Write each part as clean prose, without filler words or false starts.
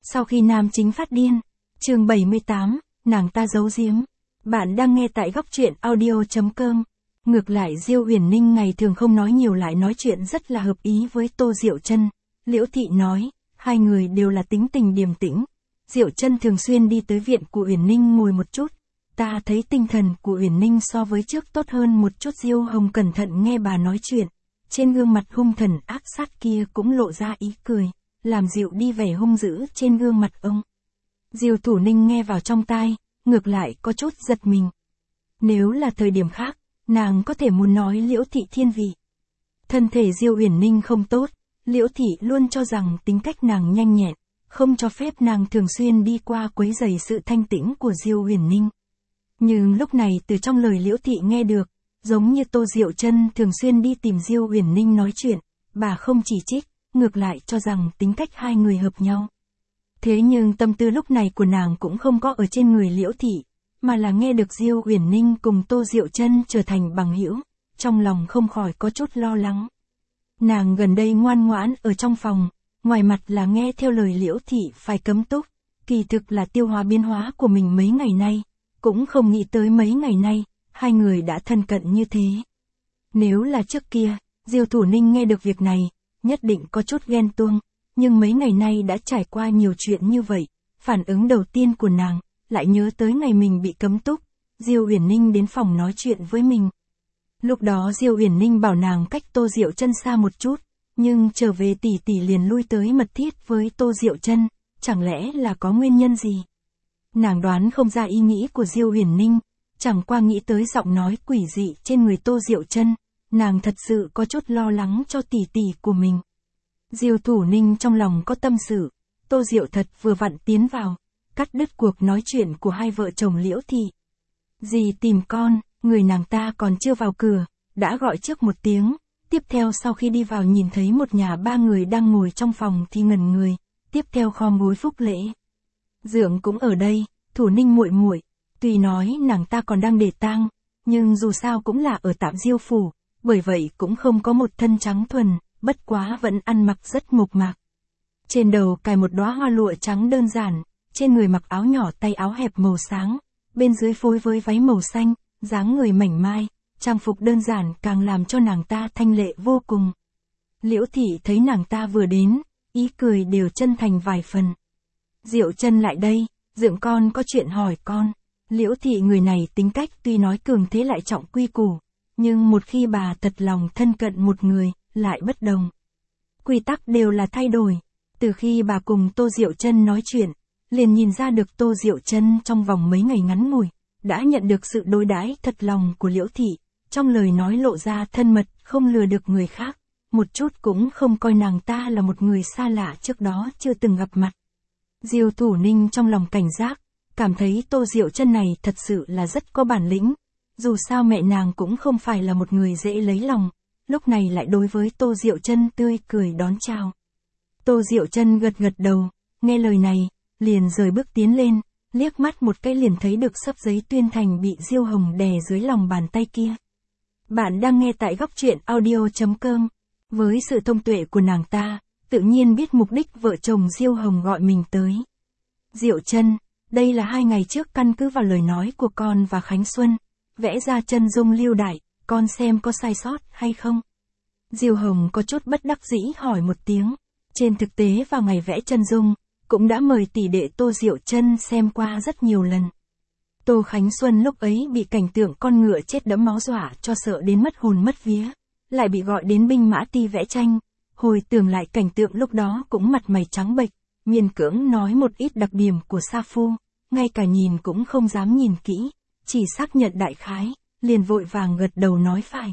Sau khi nam chính phát điên. Chương 78, nàng ta giấu giếm. Bạn đang nghe tại góc truyện audio.com. Ngược lại Diêu Huyền Ninh ngày thường không nói nhiều lại nói chuyện rất là hợp ý với Tô Diệu Chân. Liễu Thị nói, hai người đều là tính tình điềm tĩnh. Diệu Chân thường xuyên đi tới viện của Huyền Ninh ngồi một chút. Ta thấy tinh thần của Huyền Ninh so với trước tốt hơn một chút. Diêu Hồng cẩn thận nghe bà nói chuyện. Trên gương mặt hung thần ác sát kia cũng lộ ra ý cười, làm dịu đi vẻ hung dữ trên gương mặt ông. Diêu Thủ Ninh nghe vào trong tai, ngược lại có chút giật mình. Nếu là thời điểm khác, nàng có thể muốn nói Liễu Thị thiên vị. Thân thể Diêu Huyền Ninh không tốt, Liễu Thị luôn cho rằng tính cách nàng nhanh nhẹn, không cho phép nàng thường xuyên đi qua quấy rầy sự thanh tĩnh của Diêu Huyền Ninh. Nhưng lúc này từ trong lời Liễu Thị nghe được, giống như Tô Diệu Chân thường xuyên đi tìm Diêu Huyền Ninh nói chuyện, bà không chỉ trích, ngược lại cho rằng tính cách hai người hợp nhau. Thế nhưng tâm tư lúc này của nàng cũng không có ở trên người Liễu Thị, mà là nghe được Diêu Huyền Ninh cùng Tô Diệu Chân trở thành bằng hữu, trong lòng không khỏi có chút lo lắng. Nàng gần đây ngoan ngoãn ở trong phòng, ngoài mặt là nghe theo lời Liễu Thị phải cấm túc, kỳ thực là tiêu hóa biến hóa của mình mấy ngày nay, cũng không nghĩ tới mấy ngày nay, hai người đã thân cận như thế. Nếu là trước kia, Diêu Thủ Ninh nghe được việc này, nhất định có chút ghen tuông, nhưng mấy ngày nay đã trải qua nhiều chuyện như vậy, phản ứng đầu tiên của nàng, lại nhớ tới ngày mình bị cấm túc, Diêu Huyền Ninh đến phòng nói chuyện với mình. Lúc đó Diêu Huyền Ninh bảo nàng cách Tô Diệu Chân xa một chút, nhưng trở về tỷ tỷ liền lui tới mật thiết với Tô Diệu Chân, chẳng lẽ là có nguyên nhân gì? Nàng đoán không ra ý nghĩ của Diêu Huyền Ninh, chẳng qua nghĩ tới giọng nói quỷ dị trên người Tô Diệu Chân, nàng thật sự có chút lo lắng cho tỷ tỷ của mình. Diêu Thủ Ninh trong lòng có tâm sự, Tô Diệu thật vừa vặn tiến vào, cắt đứt cuộc nói chuyện của hai vợ chồng Liễu Thị. Dì tìm con, người nàng ta còn chưa vào cửa, đã gọi trước một tiếng, tiếp theo sau khi đi vào nhìn thấy một nhà ba người đang ngồi trong phòng thì ngẩn người, tiếp theo khom gối phúc lễ. Dượng cũng ở đây, Thủ Ninh muội muội, tuy nói nàng ta còn đang để tang, nhưng dù sao cũng là ở tạm Diêu phủ, bởi vậy cũng không có một thân trắng thuần, bất quá vẫn ăn mặc rất mộc mạc. Trên đầu cài một đóa hoa lụa trắng đơn giản, trên người mặc áo nhỏ tay áo hẹp màu sáng, bên dưới phối với váy màu xanh, dáng người mảnh mai, trang phục đơn giản càng làm cho nàng ta thanh lệ vô cùng. Liễu Thị thấy nàng ta vừa đến, ý cười đều chân thành vài phần. Diệu Chân lại đây, dượng con có chuyện hỏi con. Liễu Thị người này tính cách tuy nói cường thế lại trọng quy củ, nhưng một khi bà thật lòng thân cận một người, lại bất đồng. Quy tắc đều là thay đổi. Từ khi bà cùng Tô Diệu Chân nói chuyện, liền nhìn ra được Tô Diệu Chân trong vòng mấy ngày ngắn ngủi, đã nhận được sự đối đãi thật lòng của Liễu Thị, trong lời nói lộ ra thân mật, không lừa được người khác, một chút cũng không coi nàng ta là một người xa lạ trước đó chưa từng gặp mặt. Diêu Thủ Ninh trong lòng cảnh giác, cảm thấy Tô Diệu Chân này thật sự là rất có bản lĩnh, dù sao mẹ nàng cũng không phải là một người dễ lấy lòng, lúc này lại đối với Tô Diệu Chân tươi cười đón chào. Tô Diệu Chân gật gật đầu, nghe lời này, liền rời bước tiến lên, liếc mắt một cái liền thấy được xấp giấy tuyên thành bị Diêu Hồng đè dưới lòng bàn tay kia. Bạn đang nghe tại góc truyện audio.com, với sự thông tuệ của nàng ta, tự nhiên biết mục đích vợ chồng Diêu Hồng gọi mình tới. Diệu Chân, đây là 2 ngày trước căn cứ vào lời nói của con và Khánh Xuân, vẽ ra chân dung lưu đại, con xem có sai sót hay không? Diêu Hồng có chút bất đắc dĩ hỏi một tiếng, trên thực tế vào ngày vẽ chân dung, cũng đã mời tỷ đệ Tô Diệu Chân xem qua rất nhiều lần. Tô Khánh Xuân lúc ấy bị cảnh tượng con ngựa chết đẫm máu dọa cho sợ đến mất hồn mất vía, lại bị gọi đến binh mã ti vẽ tranh, hồi tưởng lại cảnh tượng lúc đó cũng mặt mày trắng bệch, miễn cưỡng nói một ít đặc điểm của sa phu, ngay cả nhìn cũng không dám nhìn kỹ, chỉ xác nhận đại khái, liền vội vàng gật đầu nói phải.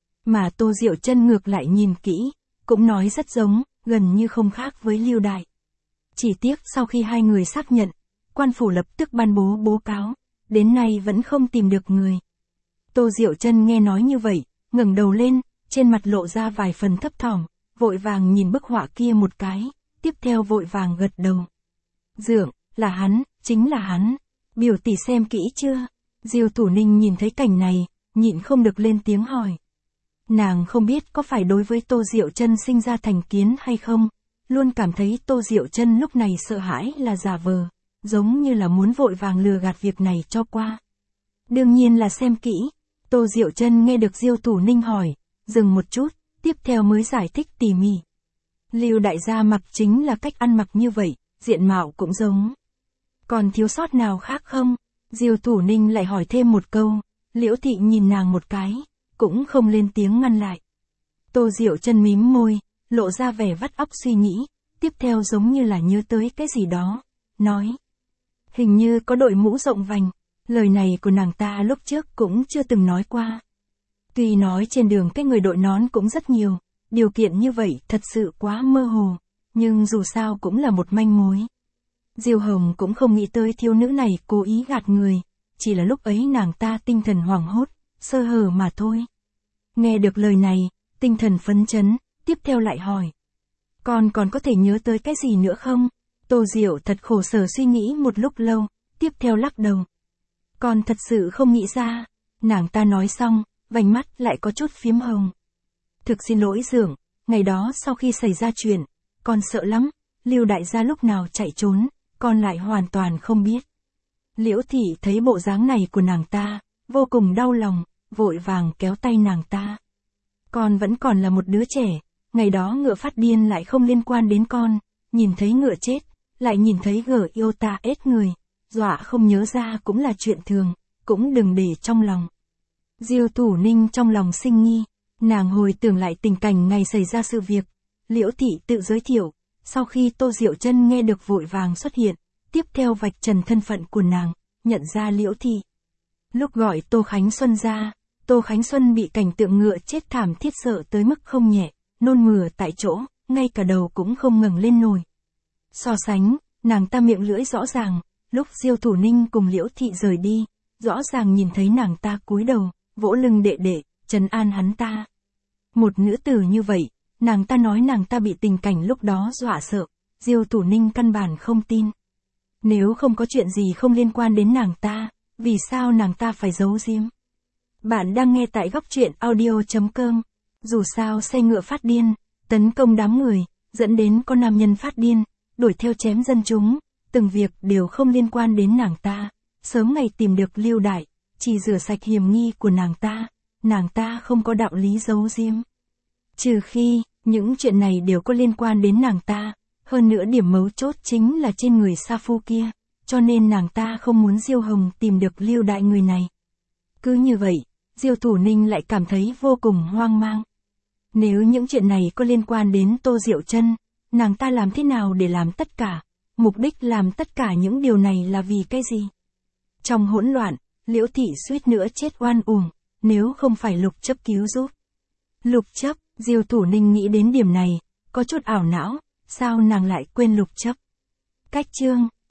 Mà Tô Diệu Chân ngược lại nhìn kỹ, cũng nói rất giống, gần như không khác với lưu đại. Chỉ tiếc sau khi hai người xác nhận, quan phủ lập tức ban bố báo cáo, đến nay vẫn không tìm được người. Tô Diệu Chân nghe nói như vậy, ngẩng đầu lên, trên mặt lộ ra vài phần thấp thỏm, vội vàng nhìn bức họa kia một cái, tiếp theo vội vàng gật đầu. Dượng, là hắn, chính là hắn. Biểu tỷ xem kỹ chưa? Diêu Thủ Ninh nhìn thấy cảnh này, nhịn không được lên tiếng hỏi. Nàng không biết có phải đối với Tô Diệu Chân sinh ra thành kiến hay không, luôn cảm thấy Tô Diệu Chân lúc này sợ hãi là giả vờ, giống như là muốn vội vàng lừa gạt việc này cho qua. Đương nhiên là xem kỹ, Tô Diệu Chân nghe được Diêu Thủ Ninh hỏi, dừng một chút, tiếp theo mới giải thích tỉ mỉ. Lưu đại gia mặc chính là cách ăn mặc như vậy, diện mạo cũng giống. Còn thiếu sót nào khác không? Diêu Thủ Ninh lại hỏi thêm một câu, Liễu Thị nhìn nàng một cái, cũng không lên tiếng ngăn lại. Tô Diệu Chân mím môi, lộ ra vẻ vắt óc suy nghĩ, tiếp theo giống như là nhớ tới cái gì đó, nói. Hình như có đội mũ rộng vành, lời này của nàng ta lúc trước cũng chưa từng nói qua. Tuy nói trên đường cái người đội nón cũng rất nhiều, điều kiện như vậy thật sự quá mơ hồ, nhưng dù sao cũng là một manh mối. Diêu Hồng cũng không nghĩ tới thiếu nữ này cố ý gạt người, chỉ là lúc ấy nàng ta tinh thần hoảng hốt, sơ hở mà thôi. Nghe được lời này, tinh thần phấn chấn, tiếp theo lại hỏi. Còn có thể nhớ tới cái gì nữa không? Tô Diệu thật khổ sở suy nghĩ một lúc lâu, tiếp theo lắc đầu. Con thật sự không nghĩ ra. Nàng ta nói xong, vành mắt lại có chút phiếm hồng. Thực xin lỗi Dượng, ngày đó sau khi xảy ra chuyện, con sợ lắm, Lưu đại gia lúc nào chạy trốn, con lại hoàn toàn không biết. Liễu Thị thấy bộ dáng này của nàng ta, vô cùng đau lòng, vội vàng kéo tay nàng ta. Con vẫn còn là một đứa trẻ, ngày đó ngựa phát điên lại không liên quan đến con, nhìn thấy ngựa chết, lại nhìn thấy gở yêu ta ết người, dọa không nhớ ra cũng là chuyện thường, cũng đừng để trong lòng. Diêu Thủ Ninh trong lòng sinh nghi, nàng hồi tưởng lại tình cảnh ngày xảy ra sự việc, Liễu Thị tự giới thiệu, sau khi Tô Diệu Chân nghe được vội vàng xuất hiện, tiếp theo vạch trần thân phận của nàng, nhận ra Liễu Thị. Lúc gọi Tô Khánh Xuân ra, Tô Khánh Xuân bị cảnh tượng ngựa chết thảm thiết sợ tới mức không nhẹ, nôn mửa tại chỗ, ngay cả đầu cũng không ngẩng lên nổi. So sánh, nàng ta miệng lưỡi rõ ràng, lúc Diêu Thủ Ninh cùng Liễu Thị rời đi, rõ ràng nhìn thấy nàng ta cúi đầu, vỗ lưng đệ đệ, trấn an hắn ta. Một nữ tử như vậy, nàng ta nói nàng ta bị tình cảnh lúc đó dọa sợ, Diêu Thủ Ninh căn bản không tin. Nếu không có chuyện gì không liên quan đến nàng ta, vì sao nàng ta phải giấu giếm? Bạn đang nghe tại góc truyện audio.com. Dù sao xe ngựa phát điên, tấn công đám người, dẫn đến có nam nhân phát điên, đuổi theo chém dân chúng, từng việc đều không liên quan đến nàng ta. Sớm ngày tìm được Lưu Đại, chỉ rửa sạch hiểm nghi của nàng ta không có đạo lý giấu giếm. Trừ khi, những chuyện này đều có liên quan đến nàng ta, hơn nữa điểm mấu chốt chính là trên người sa phu kia, cho nên nàng ta không muốn Diêu Hồng tìm được Lưu Đại người này. Cứ như vậy, Diêu Thủ Ninh lại cảm thấy vô cùng hoang mang. Nếu những chuyện này có liên quan đến Tô Diệu Chân, nàng ta làm thế nào để làm tất cả? Mục đích làm tất cả những điều này là vì cái gì? Trong hỗn loạn, Liễu Thị suýt nữa chết oan uổng, nếu không phải Lục Chấp cứu giúp. Lục Chấp, Diêu Thủ Ninh nghĩ đến điểm này, có chút ảo não, sao nàng lại quên Lục Chấp? Cách chương